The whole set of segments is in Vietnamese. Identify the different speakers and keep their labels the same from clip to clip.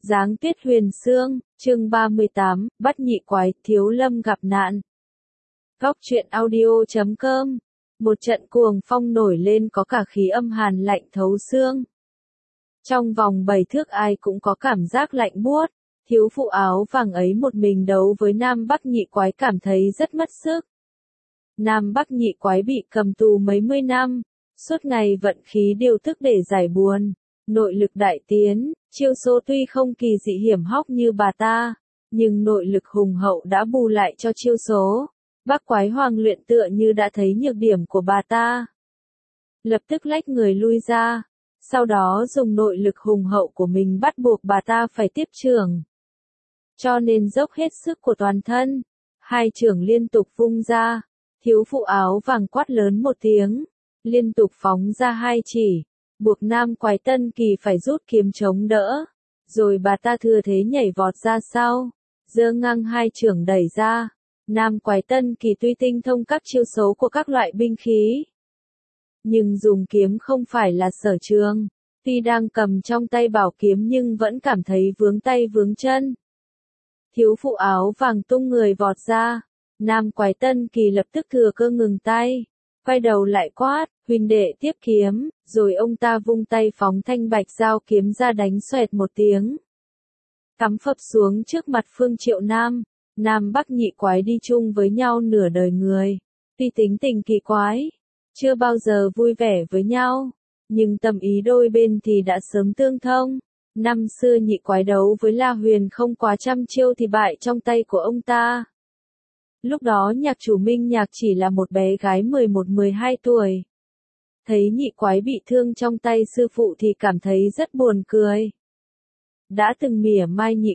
Speaker 1: Giáng tuyết huyền sương, chương 38, bắt nhị quái, thiếu lâm gặp nạn. Góc truyện audio.com. Một trận cuồng phong nổi lên có cả khí âm hàn lạnh thấu xương. Trong vòng 7 thước ai cũng có cảm giác lạnh buốt, thiếu phụ áo vàng ấy một mình đấu với nam bắc nhị quái cảm thấy rất mất sức. Nam bắc nhị quái bị cầm tù mấy mươi năm, suốt ngày vận khí điều tức để giải buồn, nội lực đại tiến, chiêu số tuy không kỳ dị hiểm hóc như bà ta, nhưng nội lực hùng hậu đã bù lại cho chiêu số. Bắc quái hoàng luyện tựa như đã thấy nhược điểm của bà ta, lập tức lách người lui ra, sau đó dùng nội lực hùng hậu của mình bắt buộc bà ta phải tiếp chưởng. Cho nên dốc hết sức của toàn thân, hai chưởng liên tục vung ra, thiếu phụ áo vàng quát lớn một tiếng, liên tục phóng ra hai chỉ, buộc nam quái tân kỳ phải rút kiếm chống đỡ, rồi bà ta thừa thế nhảy vọt ra sau, giơ ngang hai chưởng đẩy ra. Nam quái tân kỳ tuy tinh thông các chiêu số của các loại binh khí, nhưng dùng kiếm không phải là sở trường, tuy đang cầm trong tay bảo kiếm nhưng vẫn cảm thấy vướng tay vướng chân. Thiếu phụ áo vàng tung người vọt ra, nam quái tân kỳ lập tức thừa cơ ngừng tay, quay đầu lại quát, huynh đệ tiếp kiếm, rồi ông ta vung tay phóng thanh bạch dao kiếm ra đánh xoẹt một tiếng, cắm phập xuống trước mặt Phương Triệu Nam. Nam Bắc nhị quái đi chung với nhau nửa đời người, tuy tính tình kỳ quái, chưa bao giờ vui vẻ với nhau, nhưng tâm ý đôi bên thì đã sớm tương thông. Năm xưa nhị quái đấu với La Huyền không quá trăm chiêu thì bại trong tay của ông ta. Lúc đó nhạc chủ Minh Nhạc chỉ là một bé gái 11-12 tuổi. Thấy nhị quái bị thương trong tay sư phụ thì cảm thấy rất buồn cười. Đã từng mỉa mai nhị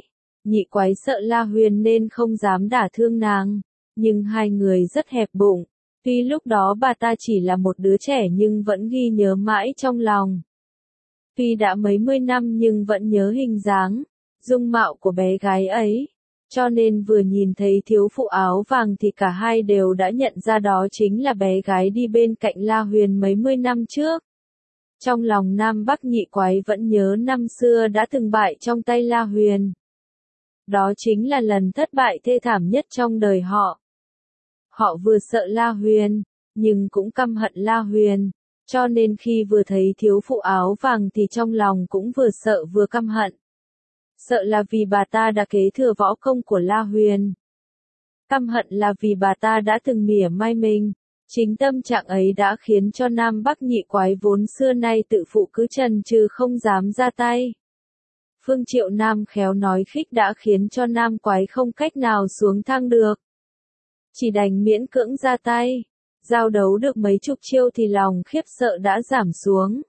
Speaker 1: quái sợ La Huyền nên không dám đả thương nàng, nhưng hai người rất hẹp bụng, tuy lúc đó bà ta chỉ là một đứa trẻ nhưng vẫn ghi nhớ mãi trong lòng. Tuy đã mấy mươi năm nhưng vẫn nhớ hình dáng, dung mạo của bé gái ấy, cho nên vừa nhìn thấy thiếu phụ áo vàng thì cả hai đều đã nhận ra đó chính là bé gái đi bên cạnh La Huyền mấy mươi năm trước. Trong lòng Nam Bắc nhị quái vẫn nhớ năm xưa đã từng bại trong tay La Huyền. Đó chính là lần thất bại thê thảm nhất trong đời họ. Họ vừa sợ La Huyền, nhưng cũng căm hận La Huyền, cho nên khi vừa thấy thiếu phụ áo vàng thì trong lòng cũng vừa sợ vừa căm hận. Sợ là vì bà ta đã kế thừa võ công của La Huyền. Căm hận là vì bà ta đã từng mỉa mai mình. Chính tâm trạng ấy đã khiến cho Nam Bắc nhị quái vốn xưa nay tự phụ cứ chần chừ không dám ra tay. Phương Triệu Nam khéo nói khích đã khiến cho nam quái không cách nào xuống thang được. Chỉ đành miễn cưỡng ra tay. Giao đấu được mấy chục chiêu thì lòng khiếp sợ đã giảm xuống.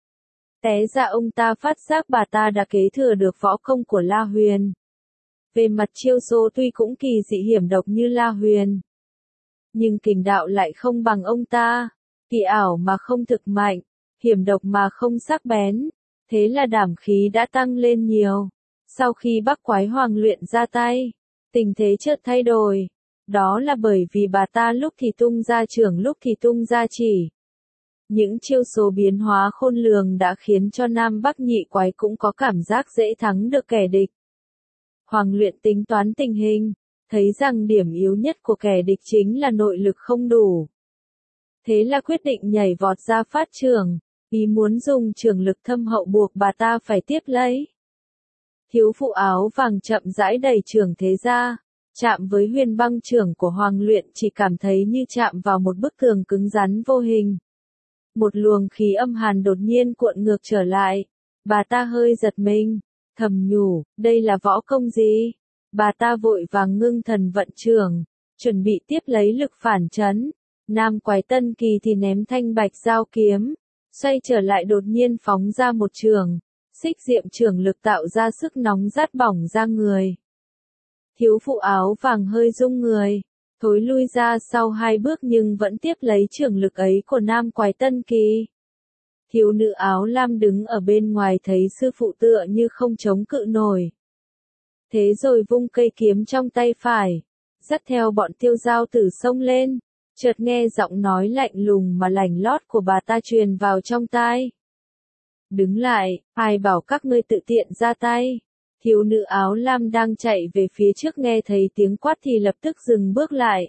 Speaker 1: Té ra ông ta phát giác bà ta đã kế thừa được võ công của La Huyền. Về mặt chiêu số tuy cũng kỳ dị hiểm độc như La Huyền, nhưng kình đạo lại không bằng ông ta. Kỳ ảo mà không thực mạnh, hiểm độc mà không sắc bén. Thế là đảm khí đã tăng lên nhiều. Sau khi Bắc quái hoàng luyện ra tay, tình thế chợt thay đổi. Đó là bởi vì bà ta lúc thì tung ra chưởng lúc thì tung ra chỉ. Những chiêu số biến hóa khôn lường đã khiến cho Nam Bắc nhị quái cũng có cảm giác dễ thắng được kẻ địch. Hoàng luyện tính toán tình hình, thấy rằng điểm yếu nhất của kẻ địch chính là nội lực không đủ. Thế là quyết định nhảy vọt ra phát chưởng. Ý muốn dùng chưởng lực thâm hậu buộc bà ta phải tiếp lấy. Thiếu phụ áo vàng chậm rãi đẩy chưởng thế ra, chạm với huyền băng chưởng của Hoàng luyện chỉ cảm thấy như chạm vào một bức tường cứng rắn vô hình. Một luồng khí âm hàn đột nhiên cuộn ngược trở lại, bà ta hơi giật mình, thầm nhủ, đây là võ công gì? Bà ta vội vàng ngưng thần vận chưởng, chuẩn bị tiếp lấy lực phản chấn. Nam quái tân kỳ thì ném thanh bạch dao kiếm, xoay trở lại đột nhiên phóng ra một chưởng, xích diệm chưởng lực tạo ra sức nóng rát bỏng ra người. Thiếu phụ áo vàng hơi rung người, thối lui ra sau hai bước nhưng vẫn tiếp lấy chưởng lực ấy của nam quái tân kỳ. Thiếu nữ áo lam đứng ở bên ngoài thấy sư phụ tựa như không chống cự nổi. Thế rồi vung cây kiếm trong tay phải, dắt theo bọn tiêu giao tử xông lên. Chợt nghe giọng nói lạnh lùng mà lành lót của bà ta truyền vào trong tai. Đứng lại, ai bảo các ngươi tự tiện ra tay, Thiếu nữ áo lam đang chạy về phía trước nghe thấy tiếng quát thì lập tức dừng bước lại.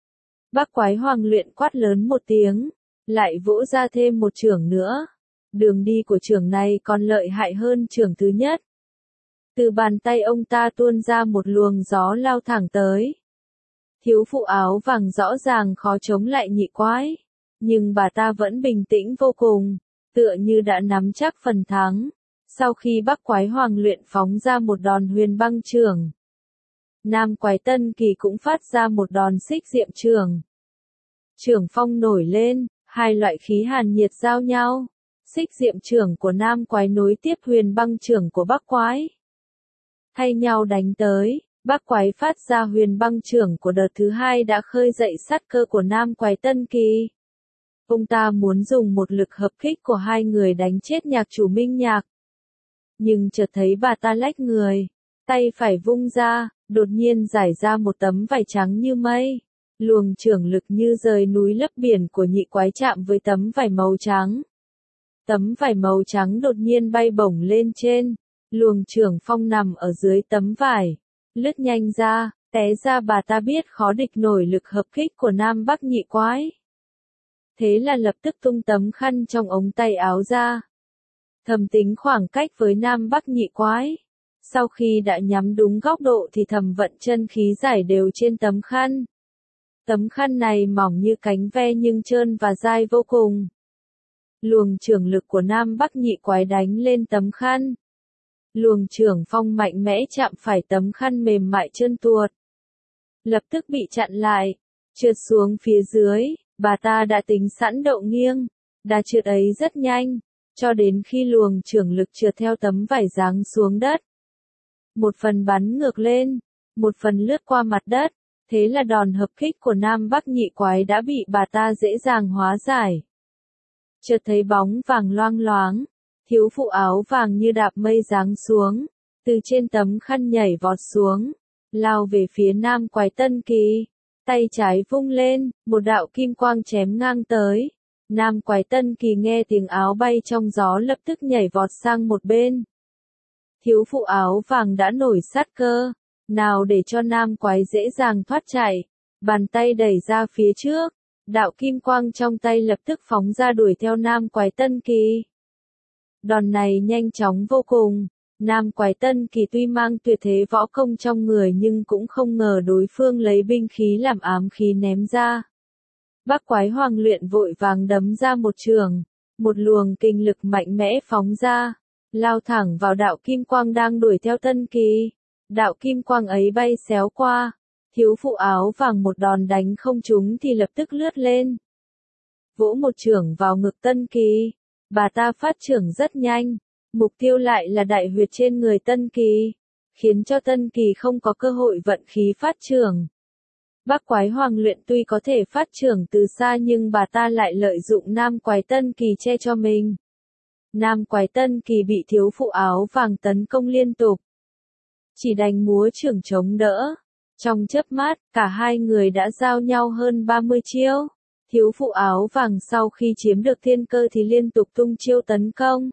Speaker 1: Bác quái hoàng luyện quát lớn một tiếng, lại vỗ ra thêm một chưởng nữa. Đường đi của chưởng này còn lợi hại hơn chưởng thứ nhất. Từ bàn tay ông ta tuôn ra một luồng gió lao thẳng tới. Thiếu phụ áo vàng rõ ràng khó chống lại nhị quái, nhưng bà ta vẫn bình tĩnh vô cùng, tựa như đã nắm chắc phần thắng. Sau khi Bắc quái hoàng luyện phóng ra một đòn huyền băng chưởng, Nam quái tân kỳ cũng phát ra một đòn xích diệm chưởng. Chưởng phong nổi lên, hai loại khí hàn nhiệt giao nhau. Xích diệm chưởng của Nam quái nối tiếp huyền băng chưởng của Bắc quái, thay nhau đánh tới. Bắc quái phát ra huyền băng chưởng của đợt thứ hai đã khơi dậy sát cơ của Nam quái tân kỳ. Ông ta muốn dùng một lực hợp kích của hai người đánh chết nhạc chủ Minh Nhạc. Nhưng chợt thấy bà ta lách người, tay phải vung ra, đột nhiên giải ra một tấm vải trắng như mây. Luồng chưởng lực như rời núi lấp biển của nhị quái chạm với tấm vải màu trắng. Tấm vải màu trắng đột nhiên bay bổng lên trên, luồng chưởng phong nằm ở dưới tấm vải, lướt nhanh ra, té ra bà ta biết khó địch nổi lực hợp kích của Nam Bắc nhị quái. Thế là lập tức tung tấm khăn trong ống tay áo ra. Thầm tính khoảng cách với Nam Bắc nhị quái. Sau khi đã nhắm đúng góc độ thì thầm vận chân khí giải đều trên tấm khăn. Tấm khăn này mỏng như cánh ve nhưng trơn và dai vô cùng. Luồng chưởng lực của Nam Bắc nhị quái đánh lên tấm khăn. Luồng chưởng phong mạnh mẽ chạm phải tấm khăn mềm mại trơn tuột. Lập tức bị chặn lại, trượt xuống phía dưới, bà ta đã tính sẵn độ nghiêng, đà trượt ấy rất nhanh, cho đến khi luồng chưởng lực trượt theo tấm vải giáng xuống đất. Một phần bắn ngược lên, một phần lướt qua mặt đất, thế là đòn hợp kích của Nam Bắc nhị quái đã bị bà ta dễ dàng hóa giải. Chợt thấy bóng vàng loang loáng, thiếu phụ áo vàng như đạp mây giáng xuống, từ trên tấm khăn nhảy vọt xuống, lao về phía Nam quái tân kỳ, tay trái vung lên, một đạo kim quang chém ngang tới. Nam quái tân kỳ nghe tiếng áo bay trong gió lập tức nhảy vọt sang một bên. Thiếu phụ áo vàng đã nổi sát cơ, nào để cho Nam quái dễ dàng thoát chạy, bàn tay đẩy ra phía trước, đạo kim quang trong tay lập tức phóng ra đuổi theo Nam quái tân kỳ. Đòn này nhanh chóng vô cùng, Nam quái tân kỳ tuy mang tuyệt thế võ công trong người nhưng cũng không ngờ đối phương lấy binh khí làm ám khí ném ra. Bắc quái hoàng luyện vội vàng đấm ra một chưởng, một luồng kinh lực mạnh mẽ phóng ra, lao thẳng vào đạo kim quang đang đuổi theo tân kỳ. Đạo kim quang ấy bay xéo qua, thiếu phụ áo vàng một đòn đánh không trúng thì lập tức lướt lên, vỗ một chưởng vào ngực tân kỳ. Bà ta phát chưởng rất nhanh, mục tiêu lại là đại huyệt trên người tân kỳ, khiến cho tân kỳ không có cơ hội vận khí phát chưởng. Bắc quái hoàng luyện tuy có thể phát chưởng từ xa nhưng bà ta lại lợi dụng Nam quái tân kỳ che cho mình. Nam quái tân kỳ bị thiếu phụ áo vàng tấn công liên tục, chỉ đành múa chưởng chống đỡ. Trong chớp mắt, cả hai người đã giao nhau hơn 30 chiêu. Thiếu phụ áo vàng sau khi chiếm được thiên cơ thì liên tục tung chiêu tấn công.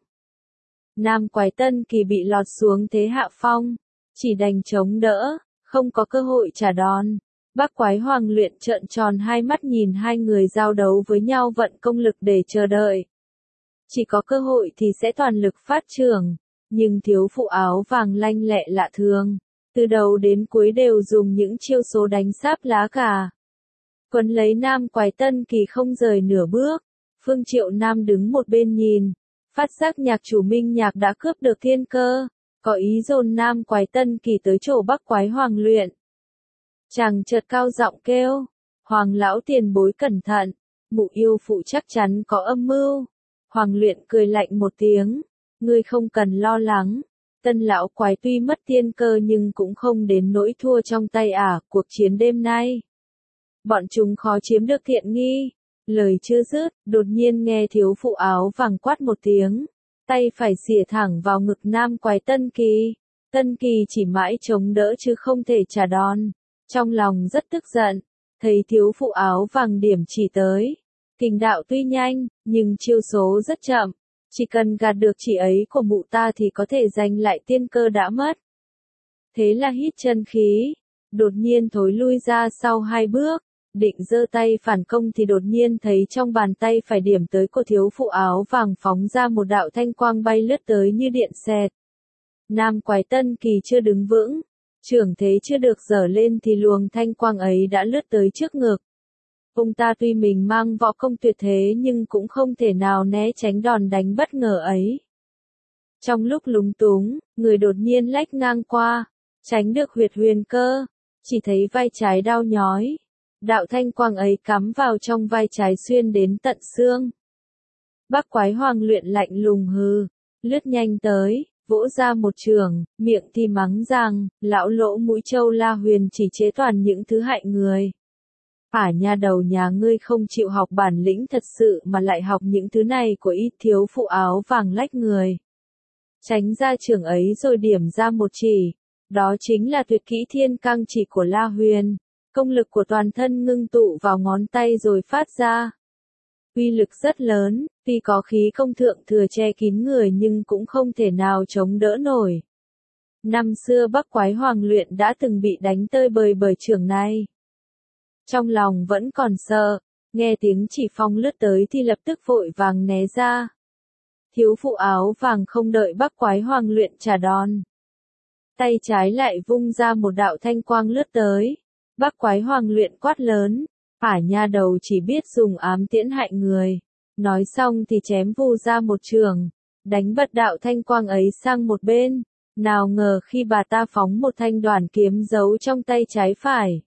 Speaker 1: Nam quái tân kỳ bị lọt xuống thế hạ phong, chỉ đành chống đỡ, không có cơ hội trả đòn. Bắc quái hoàng luyện trợn tròn hai mắt nhìn hai người giao đấu với nhau vận công lực để chờ đợi. Chỉ có cơ hội thì sẽ toàn lực phát chưởng, nhưng thiếu phụ áo vàng lanh lẹ lạ thường, từ đầu đến cuối đều dùng những chiêu số đánh sáp lá cả. Quấn lấy Nam quái tân kỳ không rời nửa bước, Phương Triệu Nam đứng một bên nhìn, phát giác nhạc chủ Minh Nhạc đã cướp được thiên cơ, có ý dồn Nam quái tân kỳ tới chỗ Bắc quái hoàng luyện. Chàng chợt cao giọng kêu, Hoàng lão tiền bối cẩn thận, mụ yêu phụ chắc chắn có âm mưu. Hoàng luyện cười lạnh một tiếng, ngươi không cần lo lắng, tân lão quái tuy mất thiên cơ nhưng cũng không đến nỗi thua trong tay ả. Cuộc chiến đêm nay, bọn chúng khó chiếm được thiện nghi. Lời chưa dứt, đột nhiên nghe thiếu phụ áo vàng quát một tiếng, tay phải xỉa thẳng vào ngực Nam quái tân kỳ. Tân kỳ chỉ mãi chống đỡ chứ không thể trả đòn, trong lòng rất tức giận, thấy thiếu phụ áo vàng điểm chỉ tới. Kình đạo tuy nhanh, nhưng chiêu số rất chậm, chỉ cần gạt được chỉ ấy của mụ ta thì có thể giành lại tiên cơ đã mất. Thế là hít chân khí, đột nhiên thối lui ra sau 2 bước, định giơ tay phản công thì đột nhiên thấy trong bàn tay phải điểm tới của thiếu phụ áo vàng phóng ra một đạo thanh quang bay lướt tới như điện xẹt. Nam quái Tân Kỳ chưa đứng vững, trưởng thế chưa được giở lên thì luồng thanh quang ấy đã lướt tới trước ngực. Ông ta tuy mình mang võ công tuyệt thế nhưng cũng không thể nào né tránh đòn đánh bất ngờ ấy. Trong lúc lúng túng, người đột nhiên lách ngang qua, tránh được huyệt huyền cơ, chỉ thấy vai trái đau nhói. Đạo thanh quang ấy cắm vào trong vai trái xuyên đến tận xương. Bắc Quái Hoàng luyện lạnh lùng hừ, lướt nhanh tới, vỗ ra một chưởng, miệng thì mắng rằng, lão lỗ mũi trâu La Huyền chỉ chế toàn những thứ hại người. Nha đầu nhà ngươi không chịu học bản lĩnh thật sự mà lại học những thứ này của ít thiếu phụ áo vàng lách người. Tránh ra chưởng ấy rồi điểm ra một chỉ, đó chính là tuyệt kỹ thiên cang chỉ của La Huyền. Công lực của toàn thân ngưng tụ vào ngón tay rồi phát ra. Uy lực rất lớn, tuy có khí công thượng thừa che kín người nhưng cũng không thể nào chống đỡ nổi. Năm xưa Bắc Quái Hoàng luyện đã từng bị đánh tơi bời bởi chưởng này. Trong lòng vẫn còn sợ, nghe tiếng chỉ phong lướt tới thì lập tức vội vàng né ra. Thiếu phụ áo vàng không đợi Bắc Quái Hoàng luyện trả đòn. Tay trái lại vung ra một đạo thanh quang lướt tới. Bắc Quái Hoàng luyện quát lớn, nha đầu chỉ biết dùng ám tiễn hại người. Nói xong thì chém vù ra một chưởng, đánh bật đạo thanh quang ấy sang một bên. Nào ngờ khi bà ta phóng một thanh đoàn kiếm giấu trong tay trái phải.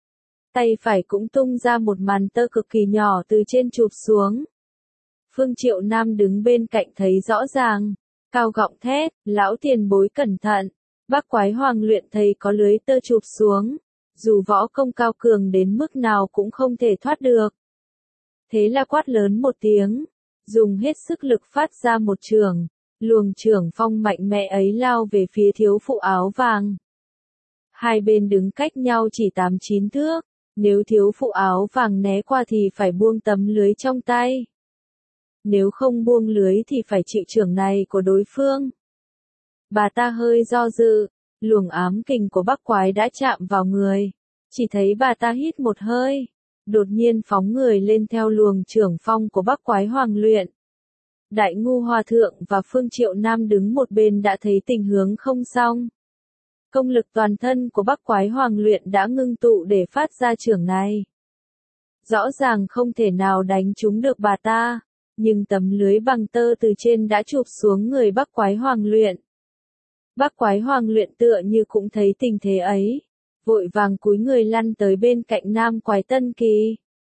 Speaker 1: Tay phải cũng tung ra một màn tơ cực kỳ nhỏ từ trên chụp xuống. Phương Triệu Nam đứng bên cạnh thấy rõ ràng, cao giọng thét, lão tiền bối cẩn thận. Bắc Quái Hoàng luyện thấy có lưới tơ chụp xuống, dù võ công cao cường đến mức nào cũng không thể thoát được. Thế là quát lớn một tiếng, dùng hết sức lực phát ra một chưởng, luồng chưởng phong mạnh mẽ ấy lao về phía thiếu phụ áo vàng. Hai bên đứng cách nhau chỉ 8-9 thước, nếu thiếu phụ áo vàng né qua thì phải buông tấm lưới trong tay. Nếu không buông lưới thì phải chịu chưởng này của đối phương. Bà ta hơi do dự, luồng ám kình của Bắc Quái đã chạm vào người. Chỉ thấy bà ta hít một hơi, đột nhiên phóng người lên theo luồng chưởng phong của Bắc Quái Hoàng luyện. Đại Ngu Hòa Thượng và Phương Triệu Nam đứng một bên đã thấy tình huống không xong. Công lực toàn thân của Bắc Quái Hoàng luyện đã ngưng tụ để phát ra chưởng này. Rõ ràng không thể nào đánh trúng được bà ta, nhưng tấm lưới bằng tơ từ trên đã chụp xuống người Bắc Quái Hoàng luyện. Bắc Quái Hoàng luyện tựa như cũng thấy tình thế ấy, vội vàng cúi người lăn tới bên cạnh Nam Quái Tân Kỳ.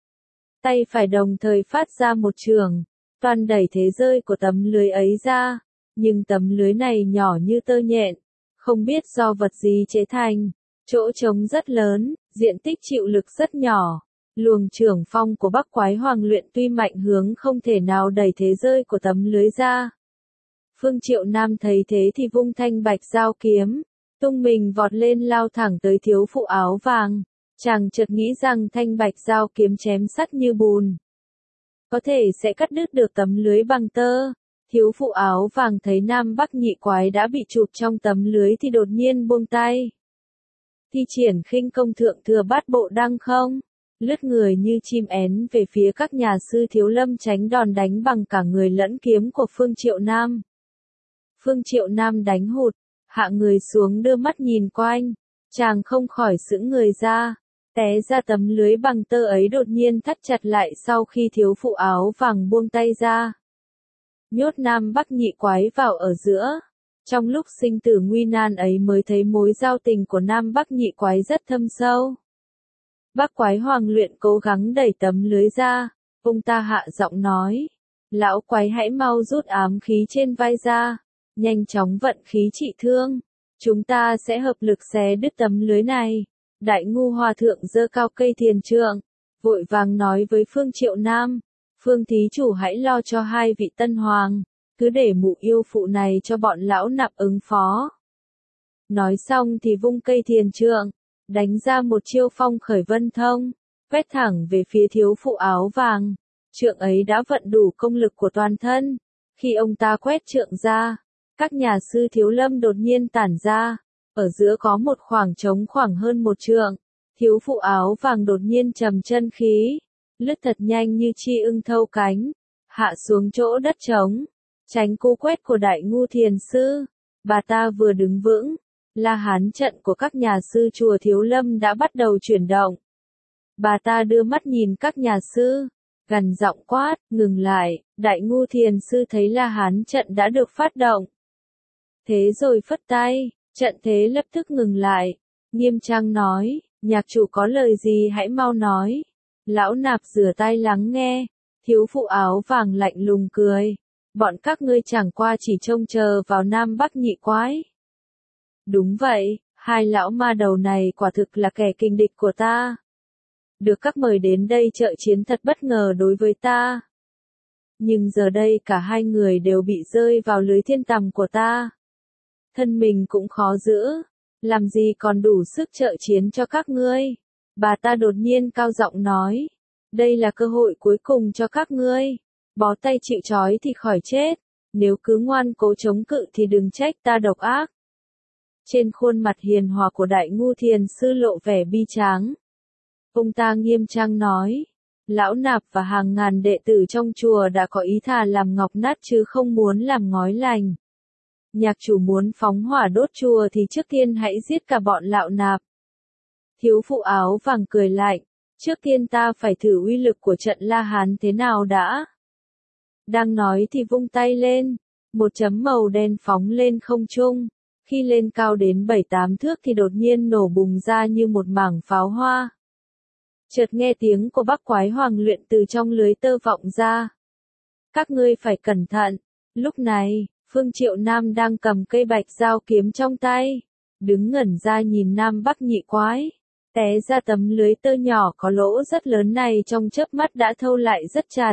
Speaker 1: Tay phải đồng thời phát ra một chưởng, toàn đẩy thế rơi của tấm lưới ấy ra, nhưng tấm lưới này nhỏ như tơ nhện, không biết do vật gì chế thành, chỗ trống rất lớn, diện tích chịu lực rất nhỏ. Luồng chưởng phong của Bắc Quái Hoàng luyện tuy mạnh hướng không thể nào đẩy thế rơi của tấm lưới ra. Phương Triệu Nam thấy thế thì vung thanh bạch dao kiếm, tung mình vọt lên lao thẳng tới thiếu phụ áo vàng. Chàng chợt nghĩ rằng thanh bạch dao kiếm chém sắt như bùn, có thể sẽ cắt đứt được tấm lưới bằng tơ. Thiếu phụ áo vàng thấy Nam Bắc nhị quái đã bị chụp trong tấm lưới thì đột nhiên buông tay. Thi triển khinh công thượng thừa bát bộ đăng không, lướt người như chim én về phía các nhà sư Thiếu Lâm tránh đòn đánh bằng cả người lẫn kiếm của Phương Triệu Nam. Phương Triệu Nam đánh hụt, hạ người xuống đưa mắt nhìn quanh, chàng không khỏi sững người ra, té ra tấm lưới bằng tơ ấy đột nhiên thắt chặt lại sau khi thiếu phụ áo vàng buông tay ra. Nhốt Nam Bắc nhị quái vào ở giữa. Trong lúc sinh tử nguy nan ấy mới thấy mối giao tình của Nam Bắc nhị quái rất thâm sâu. Bắc Quái Hoàng luyện cố gắng đẩy tấm lưới ra, ông ta hạ giọng nói, lão quái hãy mau rút ám khí trên vai ra, nhanh chóng vận khí trị thương, chúng ta sẽ hợp lực xé đứt tấm lưới này. Đại Ngu Hòa Thượng giơ cao cây thiền trượng, vội vàng nói với Phương Triệu Nam, Phương thí chủ hãy lo cho hai vị tân hoàng, cứ để mụ yêu phụ này cho bọn lão nạp ứng phó. Nói xong thì vung cây thiền trượng, đánh ra một chiêu phong khởi vân thông, quét thẳng về phía thiếu phụ áo vàng. Trượng ấy đã vận đủ công lực của toàn thân. Khi ông ta quét trượng ra, các nhà sư Thiếu Lâm đột nhiên tản ra, Ở giữa có một khoảng trống khoảng hơn 1 trượng. Thiếu phụ áo vàng đột nhiên trầm chân khí, lướt thật nhanh như chi ưng thâu cánh, hạ xuống chỗ đất trống, tránh cú quét của đại ngu thiền sư. Bà ta vừa đứng vững, La Hán trận của các nhà sư chùa Thiếu Lâm đã bắt đầu chuyển động. Bà ta đưa mắt nhìn các nhà sư, gằn giọng quát, ngừng lại. Đại ngu thiền sư thấy La Hán trận đã được phát động. Thế rồi phất tay, trận thế lập tức ngừng lại. Nghiêm trang nói, nhạc chủ có lời gì hãy mau nói. Lão nạp rửa tai lắng nghe. Thiếu phụ áo vàng lạnh lùng cười. Bọn các ngươi chẳng qua chỉ trông chờ vào Nam Bắc nhị quái. Đúng vậy, hai lão ma đầu này quả thực là kẻ kình địch của ta. Được các mời đến đây trợ chiến thật bất ngờ đối với ta. Nhưng giờ đây cả hai người đều bị rơi vào lưới thiên tầm của ta. Thân mình cũng khó giữ, làm gì còn đủ sức trợ chiến cho các ngươi. Bà ta đột nhiên cao giọng nói, đây là cơ hội cuối cùng cho các ngươi. Bó tay chịu trói thì khỏi chết, nếu cứ ngoan cố chống cự thì đừng trách ta độc ác. Trên khuôn mặt hiền hòa của đại ngu thiền sư lộ vẻ bi tráng. Ông ta nghiêm trang nói, lão nạp và hàng ngàn đệ tử trong chùa đã có ý thà làm ngọc nát chứ không muốn làm ngói lành. Nhạc chủ muốn phóng hỏa đốt chùa thì trước tiên hãy giết cả bọn lão nạp. Thiếu phụ áo vàng cười lạnh, trước tiên ta phải thử uy lực của trận La Hán thế nào đã. Đang nói thì vung tay lên, một chấm màu đen phóng lên không trung. Khi lên cao đến 7-8 thước thì đột nhiên nổ bùng ra như một mảng pháo hoa. Chợt nghe tiếng của Bắc Quái Hoàng luyện từ trong lưới tơ vọng ra. Các ngươi phải cẩn thận. Lúc này, Phương Triệu Nam đang cầm cây bạch dao kiếm trong tay, đứng ngẩn ra nhìn Nam Bắc nhị quái. Té ra tấm lưới tơ nhỏ có lỗ rất lớn này trong chớp mắt đã thâu lại rất chặt.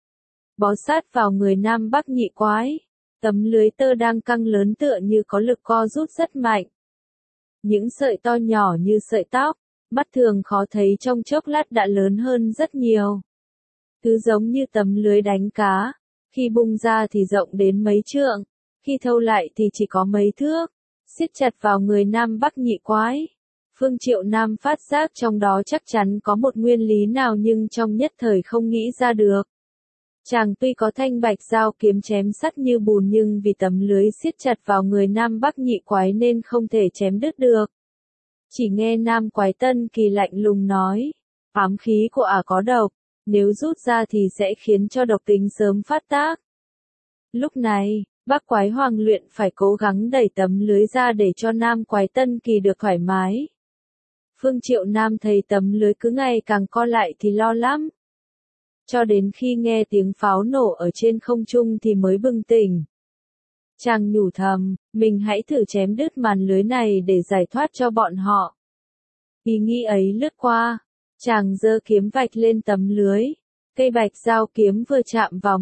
Speaker 1: Bó sát vào người Nam Bắc nhị quái. Tấm lưới tơ đang căng lớn tựa như có lực co rút rất mạnh. Những sợi to nhỏ như sợi tóc, mắt thường khó thấy trong chốc lát đã lớn hơn rất nhiều. Thứ giống như tấm lưới đánh cá, khi bung ra thì rộng đến mấy trượng, khi thâu lại thì chỉ có mấy thước, siết chặt vào người Nam Bắc nhị quái. Phương Triệu Nam phát giác trong đó chắc chắn có một nguyên lý nào nhưng trong nhất thời không nghĩ ra được. Chàng tuy có thanh bạch dao kiếm chém sắt như bùn nhưng vì tấm lưới siết chặt vào người Nam Bắc nhị quái nên không thể chém đứt được. Chỉ nghe Nam Quái Tân Kỳ lạnh lùng nói, ám khí của ả có độc, nếu rút ra thì sẽ khiến cho độc tính sớm phát tác. Lúc này, Bắc Quái Hoàng luyện phải cố gắng đẩy tấm lưới ra để cho Nam Quái Tân Kỳ được thoải mái. Phương Triệu Nam thấy tấm lưới cứ ngày càng co lại thì lo lắm. Cho đến khi nghe tiếng pháo nổ ở trên không trung thì mới bừng tỉnh. Chàng nhủ thầm, mình hãy thử chém đứt màn lưới này để giải thoát cho bọn họ. Ý nghĩ ấy lướt qua, chàng giơ kiếm vạch lên tấm lưới. Cây bạch dao kiếm vừa chạm vào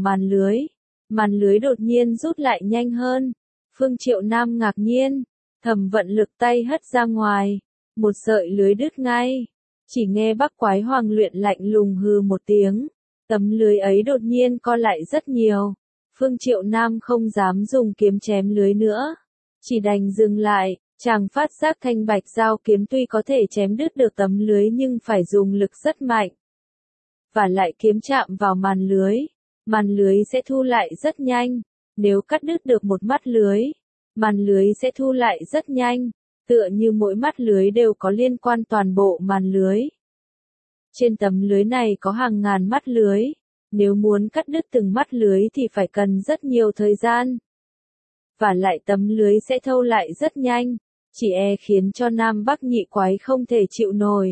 Speaker 1: màn lưới đột nhiên rút lại nhanh hơn. Phương Triệu Nam ngạc nhiên, thầm vận lực tay hất ra ngoài, một sợi lưới đứt ngay. Chỉ nghe Bắc Quái Hoàng luyện lạnh lùng hừ một tiếng. Tấm lưới ấy đột nhiên co lại rất nhiều. Phương Triệu Nam không dám dùng kiếm chém lưới nữa. Chỉ đành dừng lại, chàng phát giác thanh bạch dao kiếm tuy có thể chém đứt được tấm lưới nhưng phải dùng lực rất mạnh. Và lại kiếm chạm vào màn lưới sẽ thu lại rất nhanh. Nếu cắt đứt được một mắt lưới, màn lưới sẽ thu lại rất nhanh. Tựa như mỗi mắt lưới đều có liên quan toàn bộ màn lưới. Trên tấm lưới này có hàng ngàn mắt lưới, nếu muốn cắt đứt từng mắt lưới thì phải cần rất nhiều thời gian. Và lại tấm lưới sẽ thâu lại rất nhanh, chỉ khiến cho Nam Bắc nhị quái không thể chịu nổi.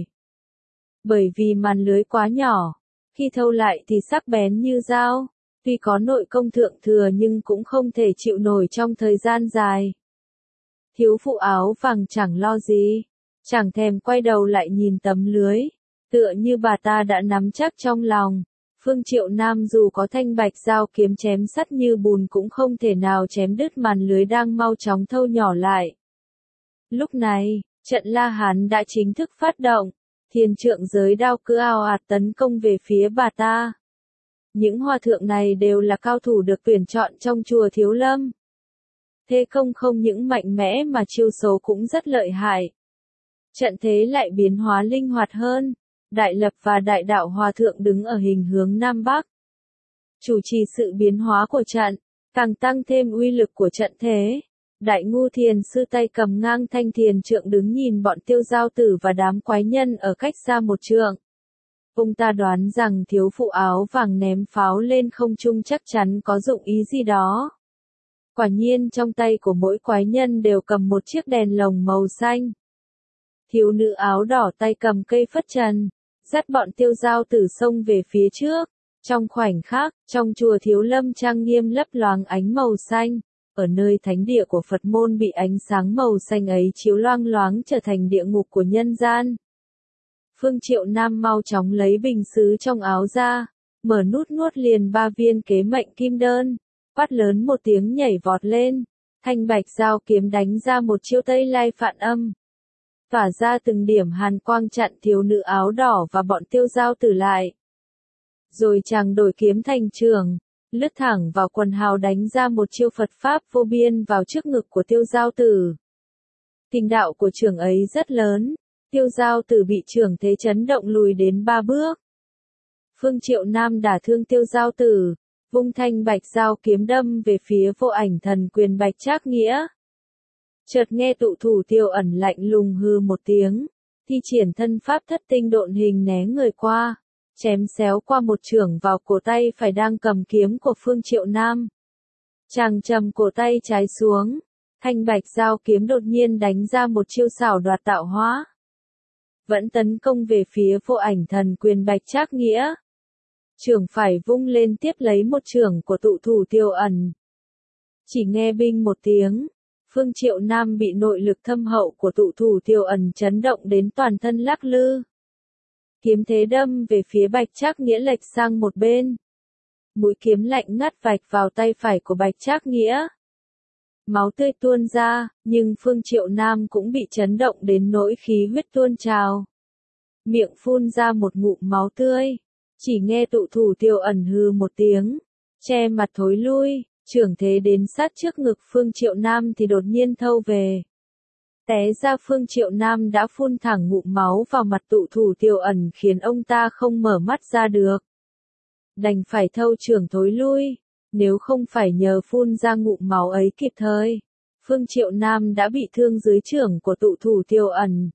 Speaker 1: Bởi vì màn lưới quá nhỏ, khi thâu lại thì sắc bén như dao, tuy có nội công thượng thừa nhưng cũng không thể chịu nổi trong thời gian dài. Thiếu phụ áo vàng chẳng lo gì, chẳng thèm quay đầu lại nhìn tấm lưới. Tựa như bà ta đã nắm chắc trong lòng, Phương Triệu Nam dù có thanh bạch dao kiếm chém sắt như bùn cũng không thể nào chém đứt màn lưới đang mau chóng thâu nhỏ lại. Lúc này, trận La Hán đã chính thức phát động, thiên trượng giới đao cứ ào ạt tấn công về phía bà ta. Những hòa thượng này đều là cao thủ được tuyển chọn trong chùa Thiếu Lâm. Thế công không những mạnh mẽ mà chiêu số cũng rất lợi hại. Trận thế lại biến hóa linh hoạt hơn. Đại Lập và Đại Đạo Hòa Thượng đứng ở hình hướng Nam Bắc. Chủ trì sự biến hóa của trận, càng tăng thêm uy lực của trận thế. Đại Ngu Thiền Sư tay cầm ngang thanh thiền trượng đứng nhìn bọn Tiêu Giao Tử và đám quái nhân ở cách xa một trượng. Ông ta đoán rằng thiếu phụ áo vàng ném pháo lên không trung chắc chắn có dụng ý gì đó. Quả nhiên trong tay của mỗi quái nhân đều cầm một chiếc đèn lồng màu xanh. Thiếu nữ áo đỏ tay cầm cây phất trần, dắt bọn Tiêu Giao Tử xông về phía trước. Trong khoảnh khắc, trong chùa Thiếu Lâm trang nghiêm lấp loáng ánh màu xanh. Ở nơi thánh địa của Phật môn bị ánh sáng màu xanh ấy chiếu loang loáng trở thành địa ngục của nhân gian. Phương Triệu Nam mau chóng lấy bình sứ trong áo ra, mở nút nuốt liền 3 viên kế mệnh kim đơn, quát lớn một tiếng nhảy vọt lên, thanh bạch giao kiếm đánh ra một chiêu Tây Lai Phạn Âm. Tỏa ra từng điểm hàn quang chặn thiếu nữ áo đỏ và bọn Tiêu Giao Tử lại. Rồi chàng đổi kiếm thành trường, lướt thẳng vào quần hào đánh ra một chiêu Phật Pháp vô biên vào trước ngực của Tiêu Giao Tử. Kinh đạo của trường ấy rất lớn, Tiêu Giao Tử bị trường thế chấn động lùi đến 3 bước. Phương Triệu Nam đả thương Tiêu Giao Tử, vung thanh bạch giao kiếm đâm về phía Vô Ảnh Thần Quyền Bạch Trác Nghĩa. Chợt nghe tụ thủ Tiêu Ẩn lạnh lùng hừ một tiếng, thi triển thân pháp thất tinh độn hình né người qua, chém xéo qua một chưởng vào cổ tay phải đang cầm kiếm của Phương Triệu Nam. Chàng trầm cổ tay trái xuống, thanh bạch giao kiếm đột nhiên đánh ra một chiêu xảo đoạt tạo hóa. Vẫn tấn công về phía Vô Ảnh Thần Quyền Bạch Trác Nghĩa. Chưởng phải vung lên tiếp lấy một chưởng của tụ thủ Tiêu Ẩn. Chỉ nghe binh một tiếng, Phương Triệu Nam bị nội lực thâm hậu của tụ thủ Tiêu Ẩn chấn động đến toàn thân lắc lư. Kiếm thế đâm về phía Bạch Trác Nghĩa lệch sang một bên. Mũi kiếm lạnh ngắt vạch vào tay phải của Bạch Trác Nghĩa. Máu tươi tuôn ra, nhưng Phương Triệu Nam cũng bị chấn động đến nỗi khí huyết tuôn trào. Miệng phun ra một ngụm máu tươi. Chỉ nghe tụ thủ Tiêu Ẩn hừ một tiếng, che mặt thối lui, chưởng thế đến sát trước ngực Phương Triệu Nam thì đột nhiên thâu về. Té ra Phương Triệu Nam đã phun thẳng ngụm máu vào mặt tụ thủ Tiêu Ẩn khiến ông ta không mở mắt ra được. Đành phải thâu chưởng thối lui, nếu không phải nhờ phun ra ngụm máu ấy kịp thời, Phương Triệu Nam đã bị thương dưới chưởng của tụ thủ Tiêu Ẩn.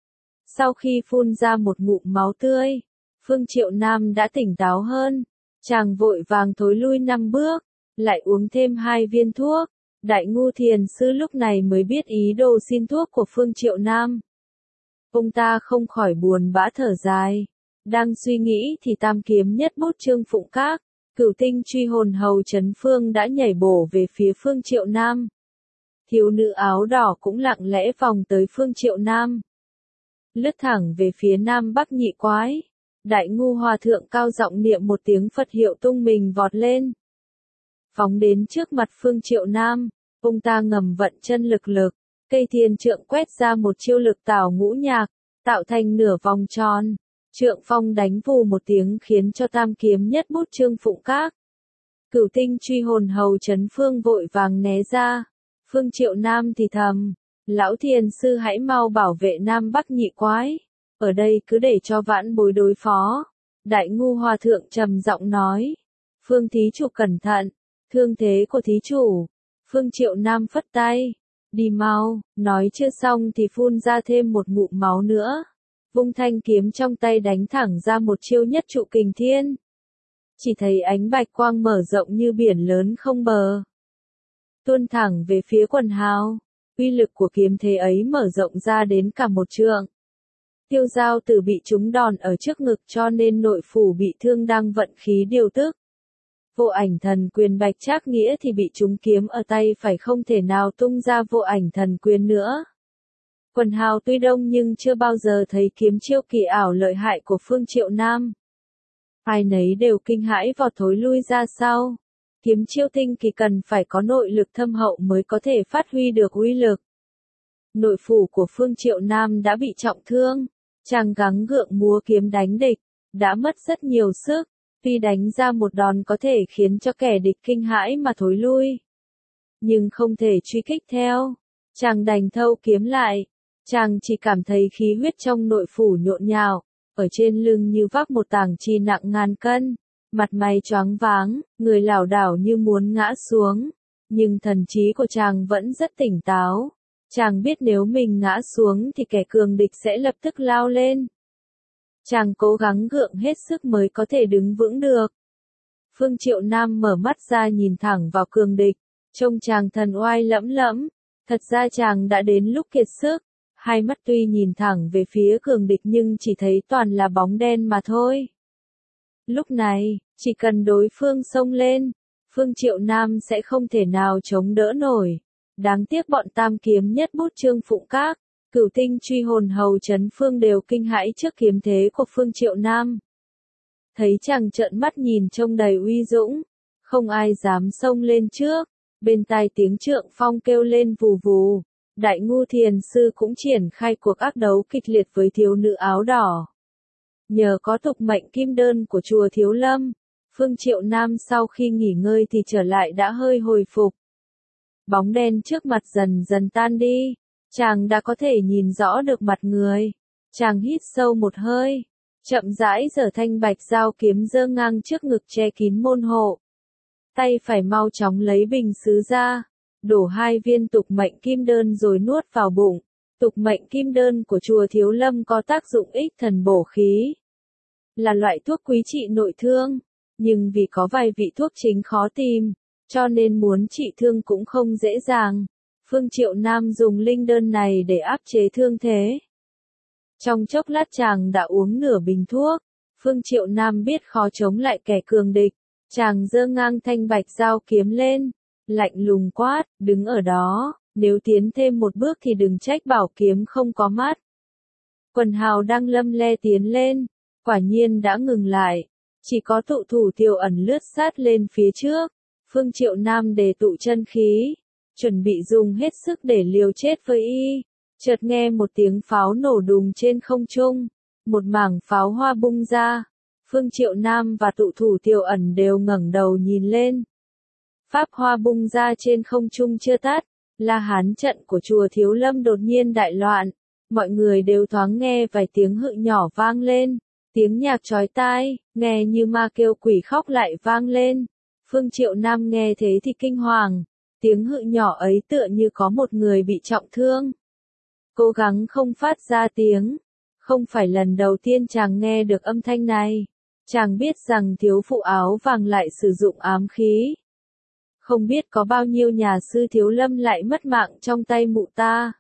Speaker 1: Sau khi phun ra một ngụm máu tươi, Phương Triệu Nam đã tỉnh táo hơn, chàng vội vàng thối lui 5 bước, lại uống thêm 2 viên thuốc. Đại Ngu Thiền Sư lúc này mới biết ý đồ xin thuốc của Phương Triệu Nam. Ông ta không khỏi buồn bã thở dài. Đang suy nghĩ thì tam kiếm nhất bút Trương Phụng Các, Cửu Tinh truy hồn hầu Trấn Phương đã nhảy bổ về phía Phương Triệu Nam. Thiếu nữ áo đỏ cũng lặng lẽ vòng tới Phương Triệu Nam. Lướt thẳng về phía Nam Bắc nhị quái. Đại Ngu Hòa Thượng cao giọng niệm một tiếng Phật hiệu tung mình vọt lên. Phóng đến trước mặt Phương Triệu Nam, ông ta ngầm vận chân lực, cây thiền trượng quét ra một chiêu lực tảo ngũ nhạc, tạo thành nửa vòng tròn. Trượng phong đánh vù một tiếng khiến cho tam kiếm nhất bút Trương Phụng Các, Cửu Tinh truy hồn hầu Trấn Phương vội vàng né ra. Phương Triệu Nam thì thầm, lão thiền sư hãy mau bảo vệ Nam Bắc nhị quái, ở đây cứ để cho vãn bối đối phó. Đại Ngu Hòa Thượng trầm giọng nói, Phương thí chủ cẩn thận, thương thế của thí chủ. Phương Triệu Nam phất tay, đi mau, nói chưa xong thì phun ra thêm một ngụm máu nữa. Vung thanh kiếm trong tay đánh thẳng ra một chiêu nhất trụ kình thiên. Chỉ thấy ánh bạch quang mở rộng như biển lớn không bờ. Tuôn thẳng về phía quần hào, uy lực của kiếm thế ấy mở rộng ra đến cả một trượng. Tiêu Giao Tử bị trúng đòn ở trước ngực cho nên nội phủ bị thương đang vận khí điều tức. Vô Ảnh Thần Quyền Bạch Trác Nghĩa thì bị trúng kiếm ở tay phải không thể nào tung ra Vô Ảnh Thần Quyền nữa. Quần hào tuy đông nhưng chưa bao giờ thấy kiếm chiêu kỳ ảo lợi hại của Phương Triệu Nam. Ai nấy đều kinh hãi vọt thối lui ra sau. Kiếm chiêu tinh kỳ cần phải có nội lực thâm hậu mới có thể phát huy được uy lực. Nội phủ của Phương Triệu Nam đã bị trọng thương, chàng gắng gượng múa kiếm đánh địch, đã mất rất nhiều sức, tuy đánh ra một đòn có thể khiến cho kẻ địch kinh hãi mà thối lui. nhưng không thể truy kích theo. Chàng đành thâu kiếm lại. Chàng chỉ cảm thấy khí huyết trong nội phủ nhộn nhạo, ở trên lưng như vác một tảng chi nặng ngàn cân, mặt mày choáng váng, người lảo đảo như muốn ngã xuống. Nhưng thần trí của chàng vẫn rất tỉnh táo. Chàng biết nếu mình ngã xuống thì kẻ cường địch sẽ lập tức lao lên. Chàng cố gắng gượng hết sức mới có thể đứng vững được. Phương Triệu Nam mở mắt ra nhìn thẳng vào cường địch, trông chàng thần oai lẫm lẫm. Thật ra chàng đã đến lúc kiệt sức, hai mắt tuy nhìn thẳng về phía cường địch nhưng chỉ thấy toàn là bóng đen mà thôi. Lúc này, chỉ cần đối phương xông lên, Phương Triệu Nam sẽ không thể nào chống đỡ nổi. Đáng tiếc bọn tam kiếm nhất bút Trương Phụng Các, Cửu Tinh Truy Hồn Hầu Trấn Phương đều kinh hãi trước kiếm thế của Phương Triệu Nam. Thấy chàng trợn mắt nhìn trông đầy uy dũng, không ai dám xông lên trước. Bên tai tiếng Trượng Phong kêu lên vù vù, Đại Ngu Thiền Sư cũng triển khai cuộc ác đấu kịch liệt với thiếu nữ áo đỏ. Nhờ có tục mệnh kim đơn của chùa Thiếu Lâm, Phương Triệu Nam sau khi nghỉ ngơi thì trở lại đã hơi hồi phục. Bóng đen trước mặt dần dần tan đi, chàng đã có thể nhìn rõ được mặt người. Chàng hít sâu một hơi, chậm rãi giở thanh bạch dao kiếm giơ ngang trước ngực che kín môn hộ. Tay phải mau chóng lấy bình sứ ra, đổ 2 viên tục mệnh kim đơn rồi nuốt vào bụng. Tục mệnh kim đơn của chùa Thiếu Lâm có tác dụng ích thần bổ khí, là loại thuốc quý trị nội thương, nhưng vì có vài vị thuốc chính khó tìm, cho nên muốn trị thương cũng không dễ dàng. Phương Triệu Nam dùng linh đơn này để áp chế thương thế. Trong chốc lát chàng đã uống nửa bình thuốc, Phương Triệu Nam biết khó chống lại kẻ cường địch. Chàng giơ ngang thanh bạch dao kiếm lên, lạnh lùng quát, đứng ở đó, nếu tiến thêm một bước thì đừng trách bảo kiếm không có mắt. Quần hào đang lâm le tiến lên, quả nhiên đã ngừng lại, chỉ có tụ thủ Tiêu Ẩn lướt sát lên phía trước. Phương Triệu Nam đề tụ chân khí, chuẩn bị dùng hết sức để liều chết với y. Chợt nghe một tiếng pháo nổ đùng trên không trung, một mảng pháo hoa bung ra. Phương Triệu Nam và tụ thủ Tiêu Ẩn đều ngẩng đầu nhìn lên. Pháp hoa bung ra trên không trung chưa tắt, La Hán trận của chùa Thiếu Lâm đột nhiên đại loạn. Mọi người đều thoáng nghe vài tiếng hự nhỏ vang lên, tiếng nhạc chói tai, nghe như ma kêu quỷ khóc lại vang lên. Phương Triệu Nam nghe thế thì kinh hoàng, tiếng hự nhỏ ấy tựa như có một người bị trọng thương. Cố gắng không phát ra tiếng, không phải lần đầu tiên chàng nghe được âm thanh này. Chàng biết rằng thiếu phụ áo vàng lại sử dụng ám khí. Không biết có bao nhiêu nhà sư Thiếu Lâm lại mất mạng trong tay mụ ta.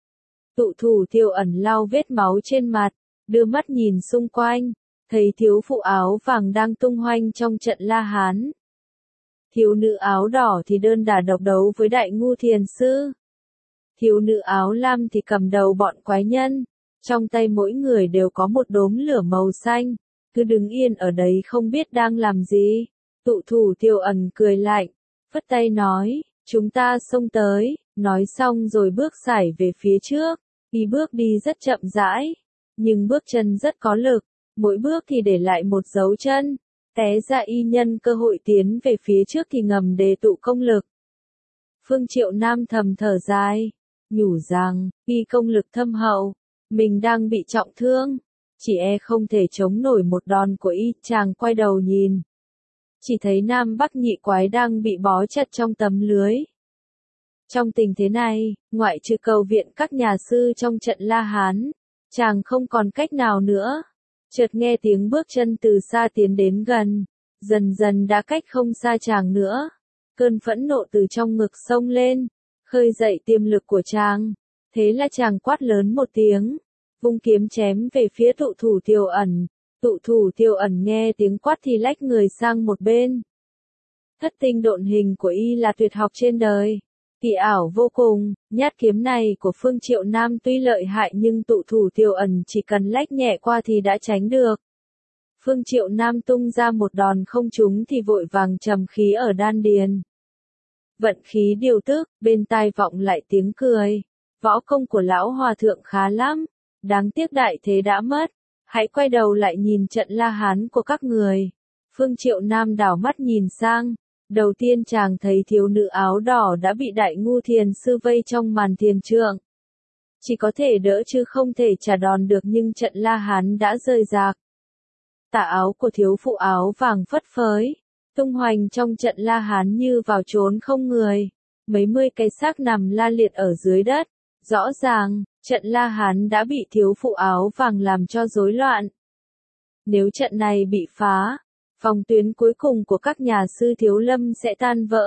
Speaker 1: Tụ thủ Tiêu Ẩn lau vết máu trên mặt, đưa mắt nhìn xung quanh, thấy thiếu phụ áo vàng đang tung hoành trong trận La Hán. Thiếu nữ áo đỏ thì đơn đả độc đấu với Đại Ngu Thiền Sư. Thiếu nữ áo lam thì cầm đầu bọn quái nhân, trong tay mỗi người đều có một đốm lửa màu xanh, cứ đứng yên ở đấy không biết đang làm gì. Tụ thủ Tiêu Ẩn cười lạnh, phất tay nói, chúng ta xông tới, nói xong rồi bước sải về phía trước. Y bước đi rất chậm rãi, nhưng bước chân rất có lực, mỗi bước thì để lại một dấu chân. Té ra y nhân cơ hội tiến về phía trước thì ngầm đề tụ công lực. Phương Triệu Nam thầm thở dài, nhủ rằng, y công lực thâm hậu, mình đang bị trọng thương, chỉ e không thể chống nổi một đòn của y. Chàng quay đầu nhìn, chỉ thấy Nam Bắc nhị quái đang bị bó chặt trong tấm lưới. Trong tình thế này, ngoại trừ cầu viện các nhà sư trong trận La Hán, chàng không còn cách nào nữa. Chợt nghe tiếng bước chân từ xa tiến đến gần, dần dần đã cách không xa chàng nữa. Cơn phẫn nộ từ trong ngực xông lên, khơi dậy tiềm lực của chàng. Thế là chàng quát lớn một tiếng, vung kiếm chém về phía tụ thủ Tiêu Ẩn. Tụ thủ Tiêu Ẩn nghe tiếng quát thì lách người sang một bên. Thất tinh độn hình của y là tuyệt học trên đời, kỳ ảo vô cùng. Nhát kiếm này của Phương Triệu Nam tuy lợi hại nhưng tụ thủ Tiêu Ẩn chỉ cần lách nhẹ qua thì đã tránh được. Phương Triệu Nam tung ra một đòn không trúng thì vội vàng trầm khí ở đan điền. Vận khí điều tức, bên tai vọng lại tiếng cười. Võ công của lão hòa thượng khá lắm, đáng tiếc đại thế đã mất. Hãy quay đầu lại nhìn trận La Hán của các người. Phương Triệu Nam đảo mắt nhìn sang, Đầu tiên chàng thấy thiếu nữ áo đỏ đã bị Đại Ngu Thiền Sư vây trong màn thiền trượng. Chỉ có thể đỡ chứ không thể trả đòn được, nhưng trận La Hán đã rời rạc. Tà áo của thiếu phụ áo vàng phất phới, tung hoành trong trận La Hán như vào chốn không người. Mấy mươi cái xác nằm la liệt ở dưới đất. Rõ ràng, trận La Hán đã bị thiếu phụ áo vàng làm cho rối loạn. Nếu trận này bị phá, phòng tuyến cuối cùng của các nhà sư Thiếu Lâm sẽ tan vỡ.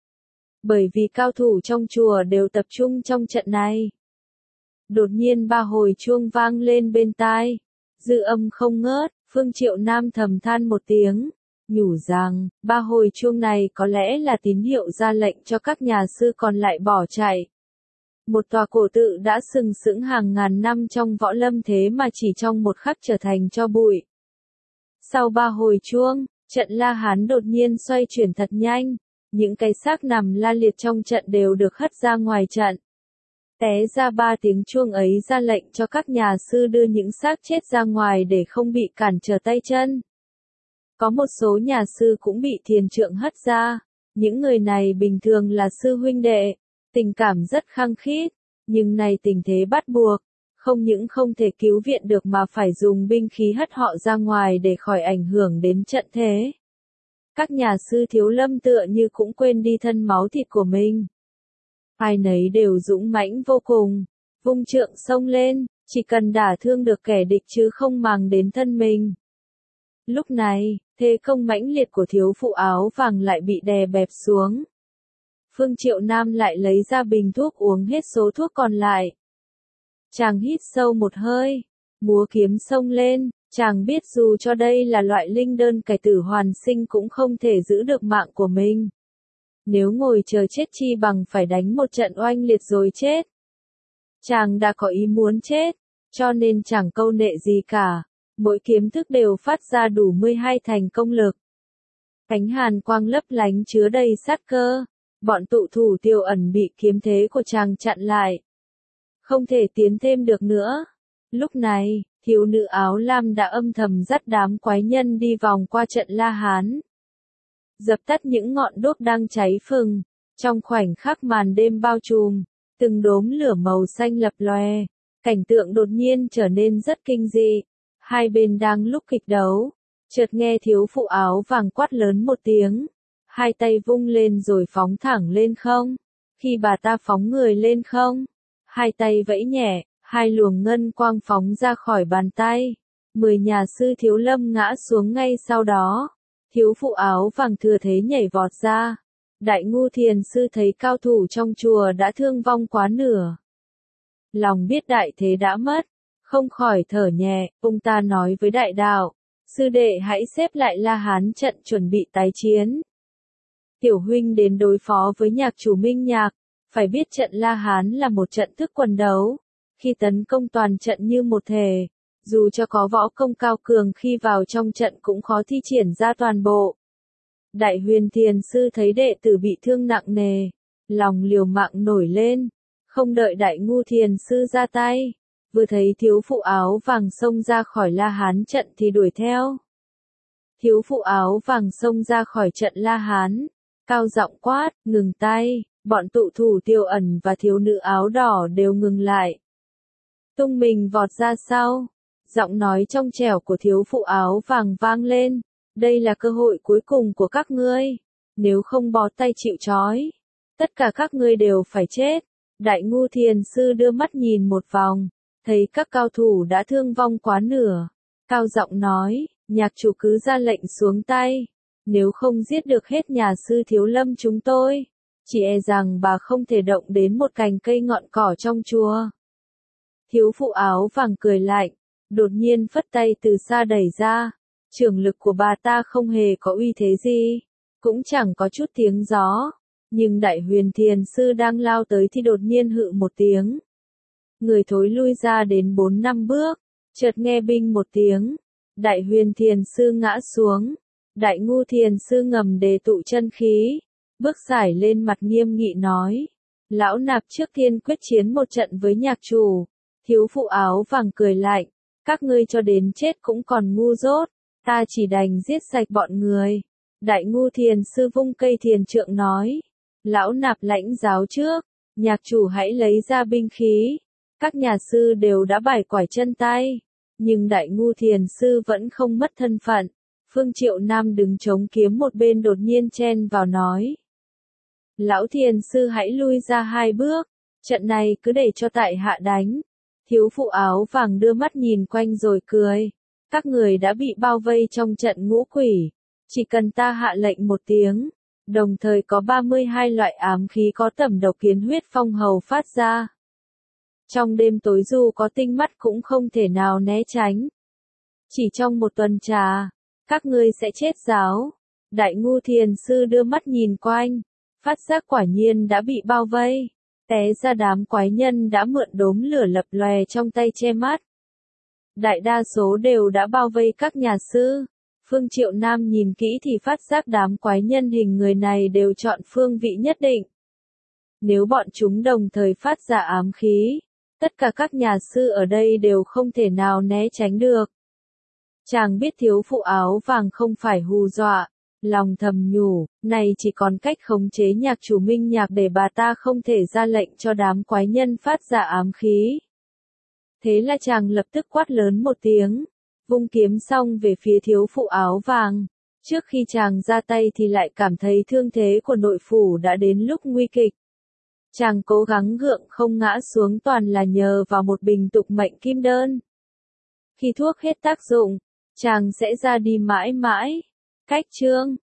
Speaker 1: Bởi vì cao thủ trong chùa đều tập trung trong trận này. Đột nhiên 3 hồi chuông vang lên bên tai. Dư âm không ngớt, Phương Triệu Nam thầm than một tiếng, nhủ rằng, 3 hồi chuông này có lẽ là tín hiệu ra lệnh cho các nhà sư còn lại bỏ chạy. Một tòa cổ tự đã sừng sững hàng ngàn năm trong võ lâm thế mà chỉ trong một khắc trở thành tro bụi. Sau 3 hồi chuông, trận La Hán đột nhiên xoay chuyển thật nhanh, những cái xác nằm la liệt trong trận đều được hất ra ngoài trận. Té ra 3 tiếng chuông ấy ra lệnh cho các nhà sư đưa những xác chết ra ngoài để không bị cản trở tay chân. Có một số nhà sư cũng bị thiền trượng hất ra, những người này bình thường là sư huynh đệ, tình cảm rất khăng khít, nhưng này tình thế bắt buộc, không những không thể cứu viện được mà phải dùng binh khí hất họ ra ngoài để khỏi ảnh hưởng đến trận thế. Các nhà sư Thiếu Lâm tựa như cũng quên đi thân máu thịt của mình. Ai nấy đều dũng mãnh vô cùng, vung trượng xông lên, chỉ cần đả thương được kẻ địch chứ không màng đến thân mình. Lúc này, thế công mãnh liệt của thiếu phụ áo vàng lại bị đè bẹp xuống. Phương Triệu Nam lại lấy ra bình thuốc uống hết số thuốc còn lại. Chàng hít sâu một hơi, múa kiếm xông lên, chàng biết dù cho đây là loại linh đơn cải tử hoàn sinh cũng không thể giữ được mạng của mình. Nếu ngồi chờ chết chi bằng phải đánh một trận oanh liệt rồi chết. Chàng đã có ý muốn chết, cho nên chẳng câu nệ gì cả, mỗi kiếm thức đều phát ra đủ 12 thành công lực. Cánh hàn quang lấp lánh chứa đầy sát cơ, bọn tụ thủ Tiêu Ẩn bị kiếm thế của chàng chặn lại. Không thể tiến thêm được nữa. Lúc này, thiếu nữ áo lam đã âm thầm dắt đám quái nhân đi vòng qua trận La Hán. Dập tắt những ngọn đuốc đang cháy phừng, trong khoảnh khắc màn đêm bao trùm, từng đốm lửa màu xanh lập lòe, cảnh tượng đột nhiên trở nên rất kinh dị. Hai bên đang lúc kịch đấu, chợt nghe thiếu phụ áo vàng quát lớn một tiếng, hai tay vung lên rồi phóng thẳng lên không. Khi bà ta phóng người lên không, hai tay vẫy nhẹ, hai luồng ngân quang phóng ra khỏi bàn tay. 10 nhà sư Thiếu Lâm ngã xuống ngay sau đó. Thiếu phụ áo vàng thừa thế nhảy vọt ra. Đại Ngu Thiền Sư thấy cao thủ trong chùa đã thương vong quá nửa. Lòng biết đại thế đã mất, không khỏi thở nhẹ, ông ta nói với đại đạo, sư đệ hãy xếp lại La Hán trận chuẩn bị tái chiến. Tiểu huynh đến đối phó với nhạc chủ Minh Nhạc, phải biết trận La Hán là một trận thức quần đấu, khi tấn công toàn trận như một thể. Dù cho có võ công cao cường khi vào trong trận cũng khó thi triển ra toàn bộ. Đại Huyền Thiền Sư thấy đệ tử bị thương nặng nề, lòng liều mạng nổi lên, không đợi Đại Ngu Thiền Sư ra tay, vừa thấy thiếu phụ áo vàng xông ra khỏi La Hán trận thì đuổi theo. Thiếu phụ áo vàng xông ra khỏi trận La Hán, cao giọng quát, ngừng tay, bọn tụ thủ Tiêu Ẩn và thiếu nữ áo đỏ đều ngừng lại. Tung mình vọt ra sau. Giọng nói trong trẻo của thiếu phụ áo vàng vang lên, đây là cơ hội cuối cùng của các ngươi, nếu không bó tay chịu trói, tất cả các ngươi đều phải chết. Đại Ngu Thiền Sư đưa mắt nhìn một vòng, thấy các cao thủ đã thương vong quá nửa, cao giọng nói, nhạc chủ cứ ra lệnh xuống tay, nếu không giết được hết nhà sư Thiếu Lâm chúng tôi, chỉ e rằng bà không thể động đến một cành cây ngọn cỏ trong chùa. Thiếu phụ áo vàng cười lạnh, đột nhiên phất tay từ xa đẩy ra, trưởng lực của bà ta không hề có uy thế gì, cũng chẳng có chút tiếng gió, nhưng Đại Huyền Thiền Sư đang lao tới thì đột nhiên hự một tiếng. Người thối lui ra đến 4-5 bước, chợt nghe binh một tiếng, Đại Huyền Thiền Sư ngã xuống, Đại Ngu Thiền Sư ngầm đề tụ chân khí, bước giải lên mặt nghiêm nghị nói, lão nạp trước tiên quyết chiến một trận với nhạc chủ. Thiếu phụ áo vàng cười lạnh, các ngươi cho đến chết cũng còn ngu dốt, ta chỉ đành giết sạch bọn người. Đại ngu thiền sư vung cây thiền trượng nói. Lão nạp lãnh giáo trước, nhạc chủ hãy lấy ra binh khí. Các nhà sư đều đã bài quải chân tay, nhưng đại ngu thiền sư vẫn không mất thân phận. Phương Triệu Nam đứng chống kiếm một bên đột nhiên chen vào nói. Lão thiền sư hãy lui ra 2 bước, trận này cứ để cho tại hạ đánh. Thiếu phụ áo vàng đưa mắt nhìn quanh rồi cười. Các người đã bị bao vây trong trận ngũ quỷ. Chỉ cần ta hạ lệnh một tiếng, đồng thời có 32 loại ám khí có tẩm độc kiến huyết phong hầu phát ra. Trong đêm tối dù có tinh mắt cũng không thể nào né tránh. Chỉ trong một tuần trà, các ngươi sẽ chết ráo. Đại ngu thiền sư đưa mắt nhìn quanh, phát giác quả nhiên đã bị bao vây. Té ra đám quái nhân đã mượn đốm lửa lập lòe trong tay che mắt. Đại đa số đều đã bao vây các nhà sư. Phương Triệu Nam nhìn kỹ thì phát giác đám quái nhân hình người này đều chọn phương vị nhất định. Nếu bọn chúng đồng thời phát ra ám khí, tất cả các nhà sư ở đây đều không thể nào né tránh được. Chàng biết thiếu phụ áo vàng không phải hù dọa, lòng thầm nhủ, này chỉ còn cách khống chế nhạc chủ Minh Nhạc để bà ta không thể ra lệnh cho đám quái nhân phát ra ám khí. Thế là chàng lập tức quát lớn một tiếng, vung kiếm xong về phía thiếu phụ áo vàng. Trước khi chàng ra tay thì lại cảm thấy thương thế của nội phủ đã đến lúc nguy kịch. Chàng cố gắng gượng không ngã xuống toàn là nhờ vào một bình tục mệnh kim đơn. Khi thuốc hết tác dụng, chàng sẽ ra đi mãi mãi. Cách chương